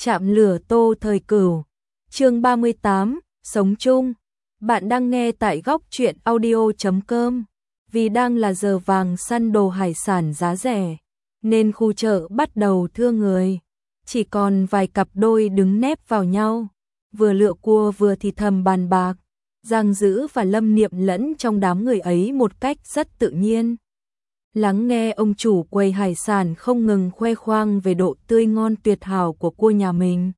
Chạm lửa Tô Thời Cửu. Chương 38, sống chung. Bạn đang nghe tại góc truyện audio.com. Vì đang là giờ vàng săn đồ hải sản giá rẻ, nên khu chợ bắt đầu thưa người. Chỉ còn vài cặp đôi đứng nép vào nhau, vừa lựa cua vừa thì thầm bàn bạc. Giang Dữ và Lâm Niệm lẫn trong đám người ấy một cách rất tự nhiên. Lắng nghe ông chủ quầy hải sản không ngừng khoe khoang về độ tươi ngon tuyệt hảo của cua nhà mình.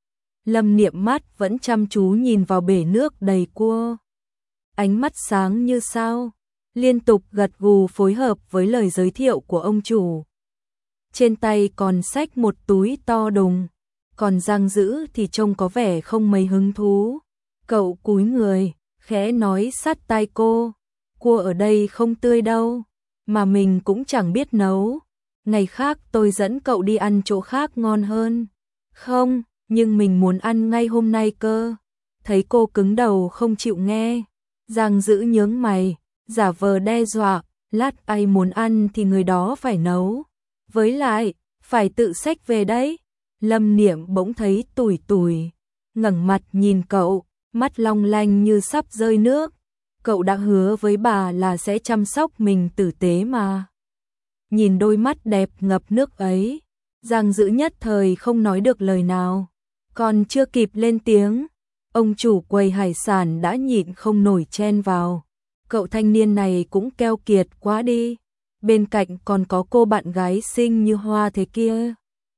Lâm Niệm mắt vẫn chăm chú nhìn vào bể nước đầy cua. Ánh mắt sáng như sao, liên tục gật gù phối hợp với lời giới thiệu của ông chủ. Trên tay còn xách một túi to đùng, còn Giang Dữ thì trông có vẻ không mấy hứng thú. Cậu cúi người, khẽ nói sát tai cô, cua ở đây không tươi đâu, mà mình cũng chẳng biết nấu. Ngày khác tôi dẫn cậu đi ăn chỗ khác ngon hơn. Không, nhưng mình muốn ăn ngay hôm nay cơ. Thấy cô cứng đầu không chịu nghe, Giang Dữ nhướng mày, giả vờ đe dọa, lát ai muốn ăn thì người đó phải nấu. Với lại, phải tự xách về đấy. Lâm Niệm bỗng thấy tủi tủi, ngẩng mặt nhìn cậu, mắt long lanh như sắp rơi nước. Cậu đã hứa với bà là sẽ chăm sóc mình tử tế mà. Nhìn đôi mắt đẹp ngập nước ấy, Giang Dữ nhất thời không nói được lời nào. Còn chưa kịp lên tiếng, ông chủ quầy hải sản đã nhịn không nổi chen vào. Cậu thanh niên này cũng keo kiệt quá đi. Bên cạnh còn có cô bạn gái xinh như hoa thế kia,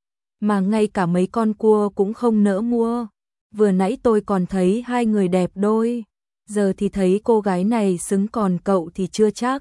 mà ngay cả mấy con cua cũng không nỡ mua. Vừa nãy tôi còn thấy hai người đẹp đôi, giờ thì thấy cô gái này xứng, còn cậu thì chưa chắc.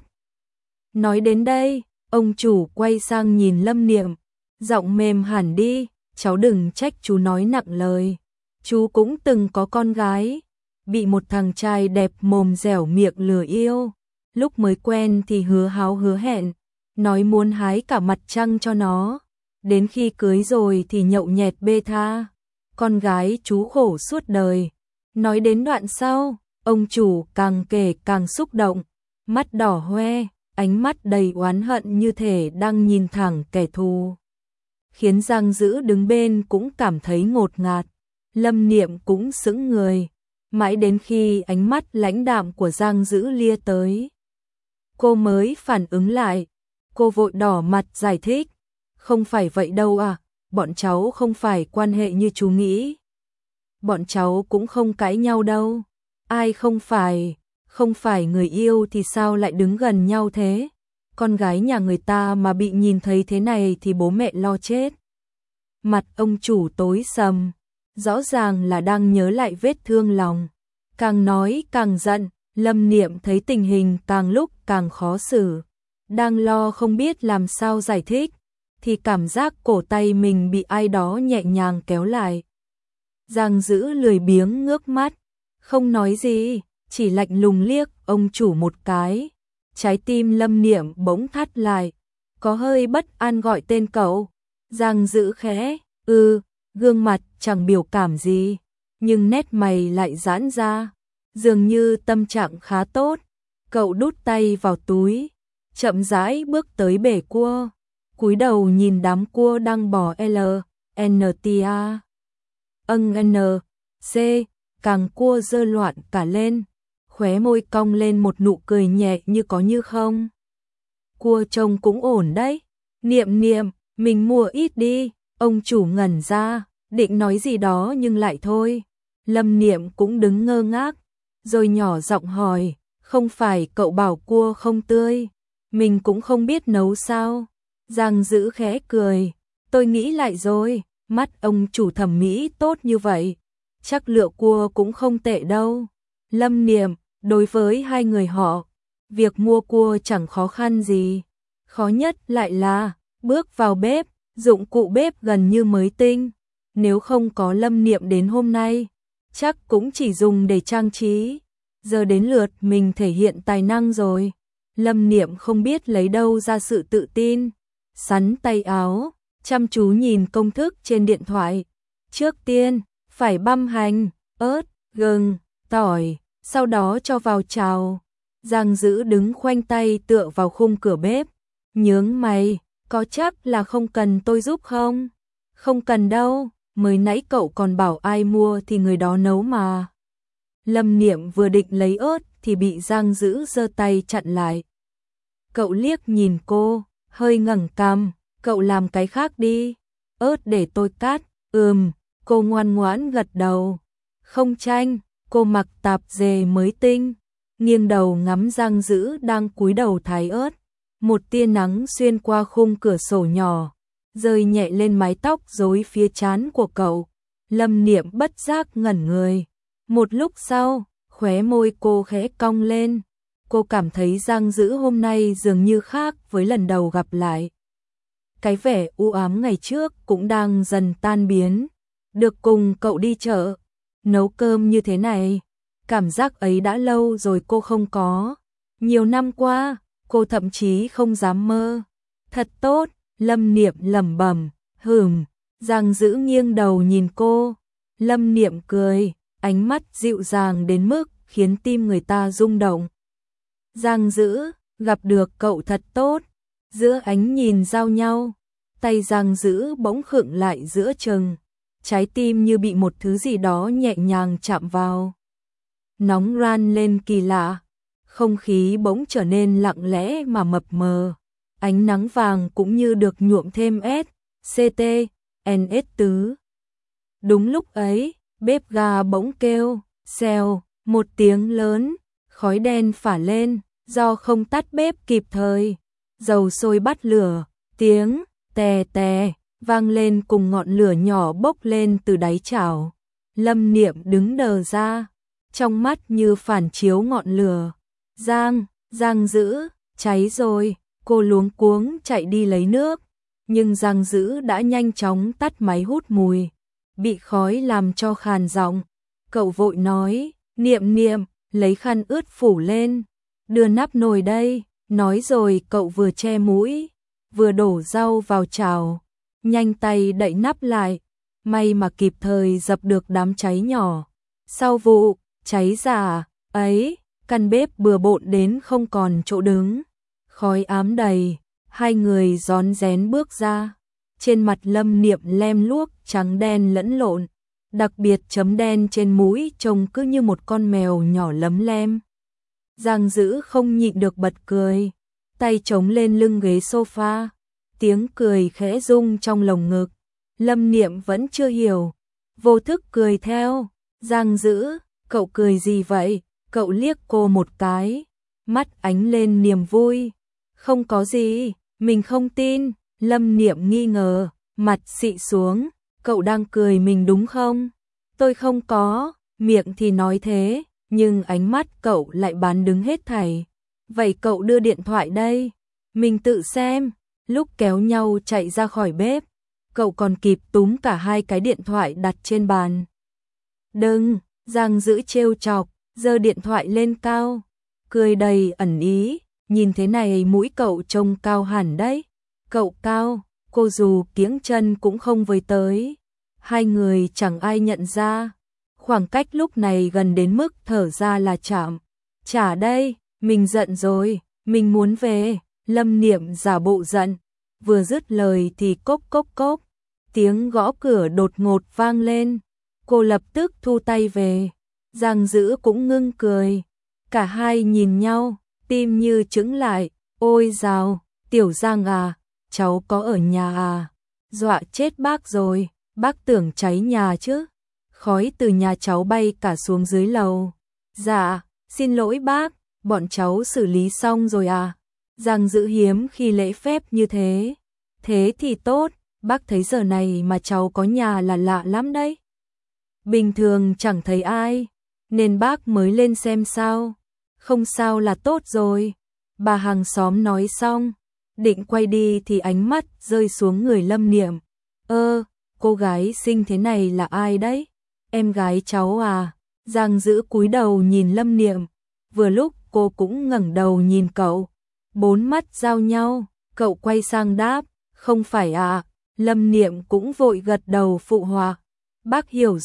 Nói đến đây, ông chủ quay sang nhìn Lâm Niệm, giọng mềm hẳn đi, cháu đừng trách chú nói nặng lời. Chú cũng từng có con gái, bị một thằng trai đẹp mồm dẻo miệng lừa yêu. Lúc mới quen thì hứa háo hứa hẹn, nói muốn hái cả mặt trăng cho nó. Đến khi cưới rồi thì nhậu nhẹt bê tha. Con gái chú khổ suốt đời. Nói đến đoạn sau, ông chủ càng kể càng xúc động, mắt đỏ hoe, ánh mắt đầy oán hận như thể đang nhìn thẳng kẻ thù. Khiến Giang Dữ đứng bên cũng cảm thấy ngột ngạt. Lâm Niệm cũng sững người, mãi đến khi ánh mắt lãnh đạm của Giang Dữ lia tới, cô mới phản ứng lại. Cô vội đỏ mặt giải thích, không phải vậy đâu à, bọn cháu không phải quan hệ như chú nghĩ. Bọn cháu cũng không cãi nhau đâu. Ai không phải người yêu thì sao lại đứng gần nhau thế? Con gái nhà người ta mà bị nhìn thấy thế này thì bố mẹ lo chết. Mặt ông chủ tối sầm, rõ ràng là đang nhớ lại vết thương lòng. Càng nói càng giận, Lâm Niệm thấy tình hình càng lúc càng khó xử. Đang lo không biết làm sao giải thích, thì cảm giác cổ tay mình bị ai đó nhẹ nhàng kéo lại. Giang Dữ lười biếng ngước mắt, không nói gì, chỉ lạnh lùng liếc ông chủ một cái. Trái tim Lâm Niệm bỗng thắt lại, có hơi bất an gọi tên cậu. Giang Dữ khẽ, gương mặt chẳng biểu cảm gì, nhưng nét mày lại giãn ra, dường như tâm trạng khá tốt. Cậu đút tay vào túi, chậm rãi bước tới bể cua, cúi đầu nhìn đám cua đang bò LNTA. C, càng cua dơ loạn cả lên, khóe môi cong lên một nụ cười nhẹ như có như không. Cua trông cũng ổn đấy. Niệm Niệm, mình mua ít đi. Ông chủ ngẩn ra, định nói gì đó nhưng lại thôi. Lâm Niệm cũng đứng ngơ ngác, rồi nhỏ giọng hỏi, không phải cậu bảo cua không tươi, mình cũng không biết nấu sao? Giang Dữ khẽ cười, tôi nghĩ lại rồi, mắt ông chủ thẩm mỹ tốt như vậy, chắc lựa cua cũng không tệ đâu. Lâm Niệm, đối với hai người họ, việc mua cua chẳng khó khăn gì, khó nhất lại là bước vào bếp, dụng cụ bếp gần như mới tinh. Nếu không có Lâm Niệm đến hôm nay, chắc cũng chỉ dùng để trang trí. Giờ đến lượt mình thể hiện tài năng rồi. Lâm Niệm không biết lấy đâu ra sự tự tin, xắn tay áo, chăm chú nhìn công thức trên điện thoại. Trước tiên, phải băm hành, ớt, gừng, tỏi, sau đó cho vào chảo. Giang Dữ đứng khoanh tay tựa vào khung cửa bếp, nhướng mày, có chắc là không cần tôi giúp không? Không cần đâu, mới nãy cậu còn bảo ai mua thì người đó nấu mà. Lâm Niệm vừa định lấy ớt thì bị Giang Dữ giơ tay chặn lại. Cậu liếc nhìn cô, hơi ngẩng cằm, cậu làm cái khác đi, ớt để tôi cắt. Cô ngoan ngoãn gật đầu. Không tranh, cô mặc tạp dề mới tinh, nghiêng đầu ngắm Giang Dữ đang cúi đầu thái ớt. Một tia nắng xuyên qua khung cửa sổ nhỏ, rơi nhẹ lên mái tóc rối phía trán của cậu. Lâm Niệm bất giác ngẩn người. Một lúc sau, khóe môi cô khẽ cong lên. Cô cảm thấy Giang Dữ hôm nay dường như khác với lần đầu gặp lại. Cái vẻ u ám ngày trước cũng đang dần tan biến. Được cùng cậu đi chợ, nấu cơm như thế này, cảm giác ấy đã lâu rồi cô không có. Nhiều năm qua, cô thậm chí không dám mơ. Thật tốt, Lâm Niệm lẩm bẩm. Giang Dữ nghiêng đầu nhìn cô. Lâm Niệm cười, ánh mắt dịu dàng đến mức khiến tim người ta rung động. Giang Dữ, gặp được cậu thật tốt. Giữa ánh nhìn giao nhau, tay Giang Dữ bỗng khựng lại giữa chừng. Trái tim như bị một thứ gì đó nhẹ nhàng chạm vào. Nóng ran lên kỳ lạ, không khí bỗng trở nên lặng lẽ mà mập mờ. Ánh nắng vàng cũng như được nhuộm thêm SCT-NS tứ. Đúng lúc ấy, bếp ga bỗng kêu, xèo, một tiếng lớn, khói đen phả lên, do không tắt bếp kịp thời. Dầu sôi bắt lửa, tiếng tè tè vang lên cùng ngọn lửa nhỏ bốc lên từ đáy chảo. Lâm Niệm đứng đờ ra, trong mắt như phản chiếu ngọn lửa. Giang Dữ, cháy rồi, cô luống cuống chạy đi lấy nước, nhưng Giang Dữ đã nhanh chóng tắt máy hút mùi, bị khói làm cho khàn giọng. Cậu vội nói, Niệm, lấy khăn ướt phủ lên, đưa nắp nồi đây. Nói rồi cậu vừa che mũi, vừa đổ rau vào chảo, nhanh tay đậy nắp lại, may mà kịp thời dập được đám cháy nhỏ. Sau vụ cháy giả ấy, căn bếp bừa bộn đến không còn chỗ đứng, khói ám đầy. Hai người rón rén bước ra, trên mặt Lâm Niệm lem luốc trắng đen lẫn lộn, đặc biệt chấm đen trên mũi trông cứ như một con mèo nhỏ lấm lem. Giang Dữ không nhịn được bật cười, tay chống lên lưng ghế sofa, tiếng cười khẽ rung trong lồng ngực. Lâm Niệm vẫn chưa hiểu, vô thức cười theo. Giang Dữ, cậu cười gì vậy? Cậu liếc cô một cái, mắt ánh lên niềm vui. Không có gì, mình không tin. Lâm Niệm nghi ngờ, mặt xị xuống, cậu đang cười mình đúng không? Tôi không có, miệng thì nói thế, nhưng ánh mắt cậu lại bán đứng hết thảy. Vậy cậu đưa điện thoại đây, mình tự xem. Lúc kéo nhau chạy ra khỏi bếp, cậu còn kịp túm cả hai cái điện thoại đặt trên bàn. Đừng, Giang Dữ trêu chọc, giơ điện thoại lên cao, cười đầy ẩn ý, nhìn thế này mũi cậu trông cao hẳn đấy. Cậu cao, cô dù kiếng chân cũng không với tới. Hai người chẳng ai nhận ra, khoảng cách lúc này gần đến mức thở ra là chạm. Chả đây, mình giận rồi, mình muốn về. Lâm Niệm giả bộ giận, vừa dứt lời thì cốc cốc cốc, tiếng gõ cửa đột ngột vang lên. Cô lập tức thu tay về. Giang Dữ cũng ngưng cười, cả hai nhìn nhau, tim như chững lại. Ôi dào, Tiểu Giang à, cháu có ở nhà à? Dọa chết bác rồi, bác tưởng cháy nhà chứ. Khói từ nhà cháu bay cả xuống dưới lầu. Dạ, xin lỗi bác, bọn cháu xử lý xong rồi à? Giang Dữ hiếm khi lễ phép như thế. Thế thì tốt, bác thấy giờ này mà cháu có nhà là lạ lắm đấy. Bình thường chẳng thấy ai, nên bác mới lên xem sao. Không sao là tốt rồi. Bà hàng xóm nói xong, định quay đi thì ánh mắt rơi xuống người Lâm Niệm. Cô gái xinh thế này là ai đấy? Em gái cháu à? Giang Dữ cúi đầu nhìn Lâm Niệm, vừa lúc cô cũng ngẩng đầu nhìn cậu. Bốn mắt giao nhau, cậu quay sang đáp, không phải à? Lâm Niệm cũng vội gật đầu phụ họa. Bác hiểu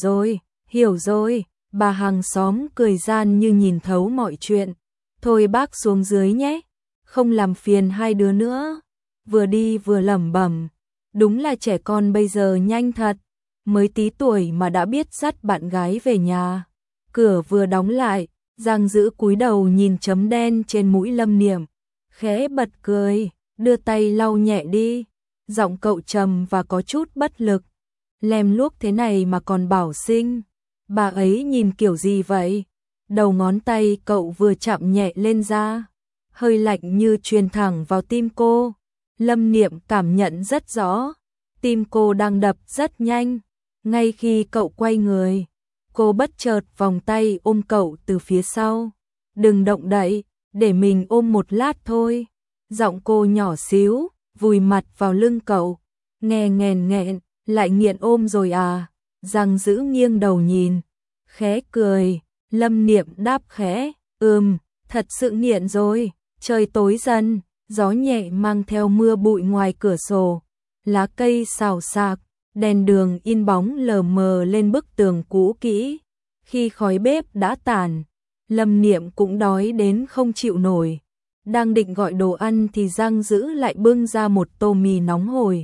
rồi. Bà hàng xóm cười gian như nhìn thấu mọi chuyện. Thôi bác xuống dưới nhé, không làm phiền hai đứa nữa. Vừa đi vừa lẩm bẩm, đúng là trẻ con bây giờ nhanh thật. mới tí tuổi mà đã biết dắt bạn gái về nhà. Cửa vừa đóng lại, Giang Dữ cúi đầu nhìn chấm đen trên mũi Lâm Niệm, khẽ bật cười, đưa tay lau nhẹ đi. Giọng cậu trầm và có chút bất lực. Lem luốc thế này mà còn bảo xinh. Bà ấy nhìn kiểu gì vậy? Đầu ngón tay cậu vừa chạm nhẹ lên da, hơi lạnh như truyền thẳng vào tim cô. Lâm Niệm cảm nhận rất rõ, tim cô đang đập rất nhanh. Ngay khi cậu quay người, cô bất chợt vòng tay ôm cậu từ phía sau. Đừng động đậy, để mình ôm một lát thôi. Giọng cô nhỏ xíu, vùi mặt vào lưng cậu. Nghe nghẹn nghẹn, lại nghiện ôm rồi à? Giang Dữ nghiêng đầu nhìn, khẽ cười. Lâm Niệm đáp khẽ, thật sự nghiện rồi. Trời tối dần, gió nhẹ mang theo mưa bụi ngoài cửa sổ. Lá cây xào xạc, đèn đường in bóng lờ mờ lên bức tường cũ kỹ. Khi khói bếp đã tàn, Lâm Niệm cũng đói đến không chịu nổi. Đang định gọi đồ ăn thì Giang Dữ lại bưng ra một tô mì nóng hổi.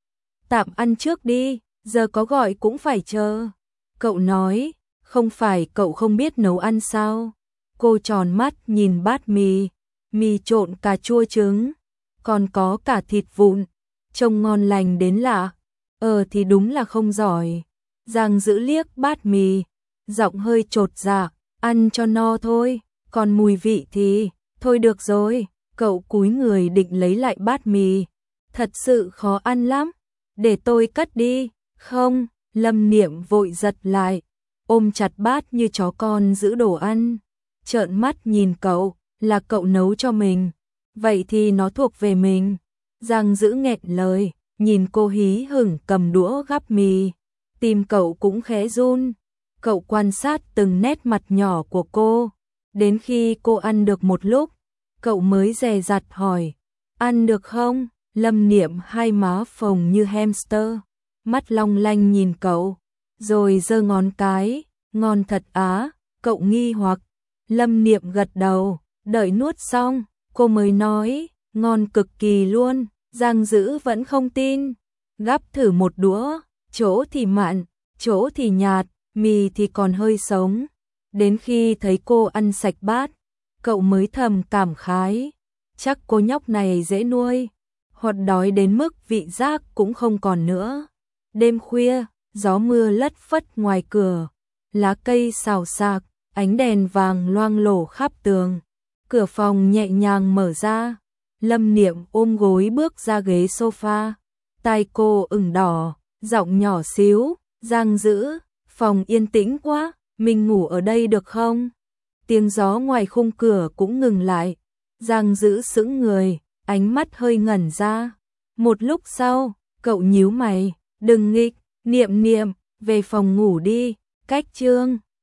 Tạm ăn trước đi, giờ có gọi cũng phải chờ. Cậu nói, không phải cậu không biết nấu ăn sao? Cô tròn mắt nhìn bát mì, mì trộn cà chua trứng, còn có cả thịt vụn, trông ngon lành đến lạ. Thì đúng là không giỏi. Giang Dữ liếc bát mì, giọng hơi chột dạ, ăn cho no thôi, còn mùi vị thì, thôi được rồi. Cậu cúi người định lấy lại bát mì, thật sự khó ăn lắm, để tôi cất đi. Không, Lâm Niệm vội giật lại, ôm chặt bát như chó con giữ đồ ăn, trợn mắt nhìn cậu, là cậu nấu cho mình, vậy thì nó thuộc về mình. Giang Dữ nghẹn lời, nhìn cô hí hửng cầm đũa gắp mì, tim cậu cũng khẽ run. Cậu quan sát từng nét mặt nhỏ của cô, đến khi cô ăn được một lúc, cậu mới dè dặt hỏi, ăn được không? Lâm Niệm hai má phồng như hamster, mắt long lanh nhìn cậu, rồi giơ ngón cái, ngon thật á. Cậu nghi hoặc. Lâm Niệm gật đầu, đợi nuốt xong, cô mới nói, ngon cực kỳ luôn. Giang Dữ vẫn không tin, gắp thử một đũa, chỗ thì mặn, chỗ thì nhạt, mì thì còn hơi sống. Đến khi thấy cô ăn sạch bát, cậu mới thầm cảm khái, chắc cô nhóc này dễ nuôi, hoặc đói đến mức vị giác cũng không còn nữa. Đêm khuya, gió mưa lất phất ngoài cửa, lá cây xào xạc, ánh đèn vàng loang lổ khắp tường. Cửa phòng nhẹ nhàng mở ra, Lâm Niệm ôm gối bước ra ghế sofa, tai cô ửng đỏ, giọng nhỏ xíu, Giang Dữ, phòng yên tĩnh quá, mình ngủ ở đây được không? Tiếng gió ngoài khung cửa cũng ngừng lại. Giang Dữ sững người, ánh mắt hơi ngẩn ra. Một lúc sau, cậu nhíu mày, đừng nghịch, Niệm Niệm, về phòng ngủ đi, cách chương.